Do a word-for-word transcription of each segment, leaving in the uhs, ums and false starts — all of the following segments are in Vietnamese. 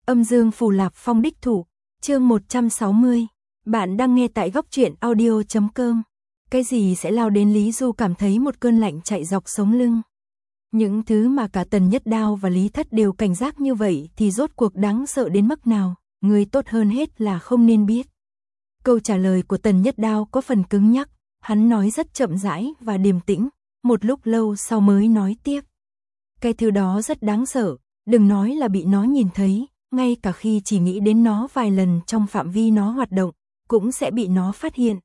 Âm dương phù Lạp Phong đích thủ, chương một trăm sáu mươi. Bạn đang nghe tại góc truyện audio chấm com. Cái gì sẽ lao đến Lý Du cảm thấy một cơn lạnh chạy dọc sống lưng. Những thứ mà cả Tần Nhất Đao và Lý Thất đều cảnh giác như vậy thì rốt cuộc đáng sợ đến mức nào, người tốt hơn hết là không nên biết. Câu trả lời của Tần Nhất Đao có phần cứng nhắc, hắn nói rất chậm rãi và điềm tĩnh, một lúc lâu sau mới nói tiếp. Cái thứ đó rất đáng sợ, đừng nói là bị nó nhìn thấy, ngay cả khi chỉ nghĩ đến nó vài lần trong phạm vi nó hoạt động, cũng sẽ bị nó phát hiện.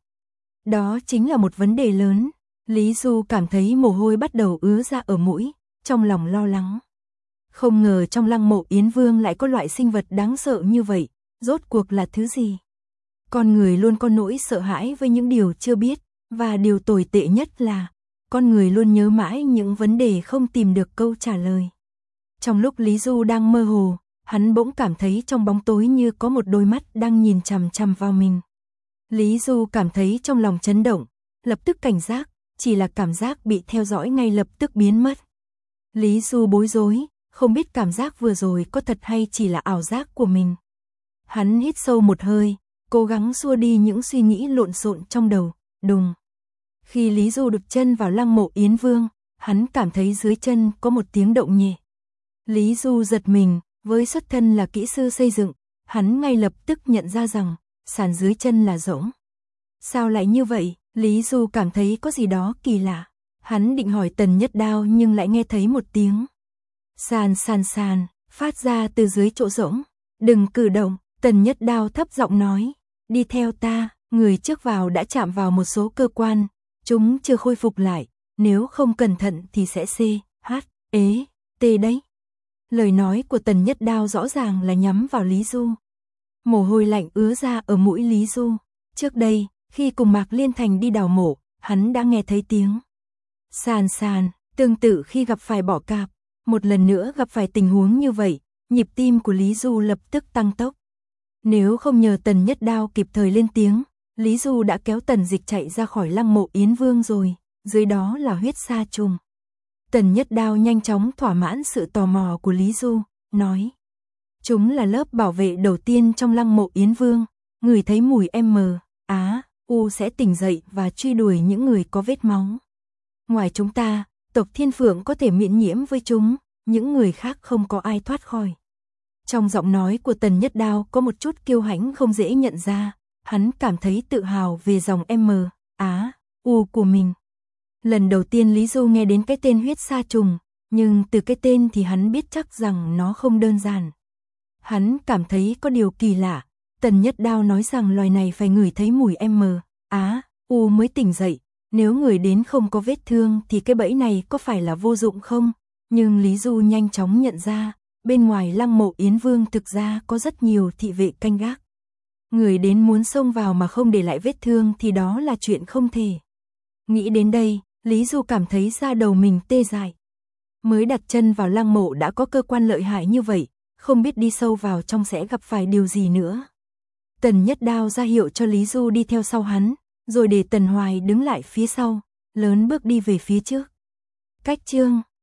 Đó chính là một vấn đề lớn. Lý Du cảm thấy mồ hôi bắt đầu ứa ra ở mũi, trong lòng lo lắng. Không ngờ trong lăng mộ Yến Vương lại có loại sinh vật đáng sợ như vậy, rốt cuộc là thứ gì? Con người luôn có nỗi sợ hãi với những điều chưa biết, và điều tồi tệ nhất là, con người luôn nhớ mãi những vấn đề không tìm được câu trả lời. Trong lúc Lý Du đang mơ hồ, hắn bỗng cảm thấy trong bóng tối như có một đôi mắt đang nhìn chằm chằm vào mình. Lý Du cảm thấy trong lòng chấn động, lập tức cảnh giác, chỉ là cảm giác bị theo dõi ngay lập tức biến mất. Lý Du bối rối, không biết cảm giác vừa rồi có thật hay chỉ là ảo giác của mình. Hắn hít sâu một hơi, cố gắng xua đi những suy nghĩ lộn xộn trong đầu, đùng. Khi Lý Du đập chân vào lăng mộ Yến Vương, hắn cảm thấy dưới chân có một tiếng động nhẹ. Lý Du giật mình, với xuất thân là kỹ sư xây dựng, hắn ngay lập tức nhận ra rằng, sàn dưới chân là rỗng. Sao lại như vậy? Lý Du cảm thấy có gì đó kỳ lạ. Hắn định hỏi Tần Nhất Đao nhưng lại nghe thấy một tiếng sàn sàn sàn, phát ra từ dưới chỗ rỗng. Đừng cử động, Tần Nhất Đao thấp giọng nói. Đi theo ta, người trước vào đã chạm vào một số cơ quan, chúng chưa khôi phục lại, nếu không cẩn thận thì sẽ C, H, ế, T đấy. Lời nói của Tần Nhất Đao rõ ràng là nhắm vào Lý Du. Mồ hôi lạnh ứa ra ở mũi Lý Du. Trước đây, khi cùng Mạc Liên Thành đi đào mộ, hắn đã nghe thấy tiếng sàn sàn, tương tự khi gặp phải bọ cạp. Một lần nữa gặp phải tình huống như vậy, nhịp tim của Lý Du lập tức tăng tốc. Nếu không nhờ Tần Nhất Đao kịp thời lên tiếng, Lý Du đã kéo Tần Dịch chạy ra khỏi lăng mộ Yến Vương rồi, dưới đó là huyết sa trùng. Tần Nhất Đao nhanh chóng thỏa mãn sự tò mò của Lý Du, nói. Chúng là lớp bảo vệ đầu tiên trong lăng mộ Yến Vương, người thấy mùi M, Á, U sẽ tỉnh dậy và truy đuổi những người có vết máu. Ngoài chúng ta, tộc Thiên Phượng có thể miễn nhiễm với chúng, những người khác không có ai thoát khỏi. Trong giọng nói của Tần Nhất Đao có một chút kiêu hãnh không dễ nhận ra, hắn cảm thấy tự hào về dòng M, Á, U của mình. Lần đầu tiên Lý Du nghe đến cái tên huyết sa trùng, nhưng từ cái tên thì hắn biết chắc rằng nó không đơn giản. Hắn cảm thấy có điều kỳ lạ, Tần Nhất Đao nói rằng loài này phải ngửi thấy mùi M, Á, U mới tỉnh dậy, nếu người đến không có vết thương thì cái bẫy này có phải là vô dụng không? Nhưng Lý Du nhanh chóng nhận ra, bên ngoài lăng mộ Yến Vương thực ra có rất nhiều thị vệ canh gác. Người đến muốn xông vào mà không để lại vết thương thì đó là chuyện không thể. Nghĩ đến đây, Lý Du cảm thấy da đầu mình tê dại. Mới đặt chân vào lăng mộ đã có cơ quan lợi hại như vậy, không biết đi sâu vào trong sẽ gặp phải điều gì nữa. Tần Nhất Đao ra hiệu cho Lý Du đi theo sau hắn, rồi để Tần Hoài đứng lại phía sau, lớn bước đi về phía trước. Cách chương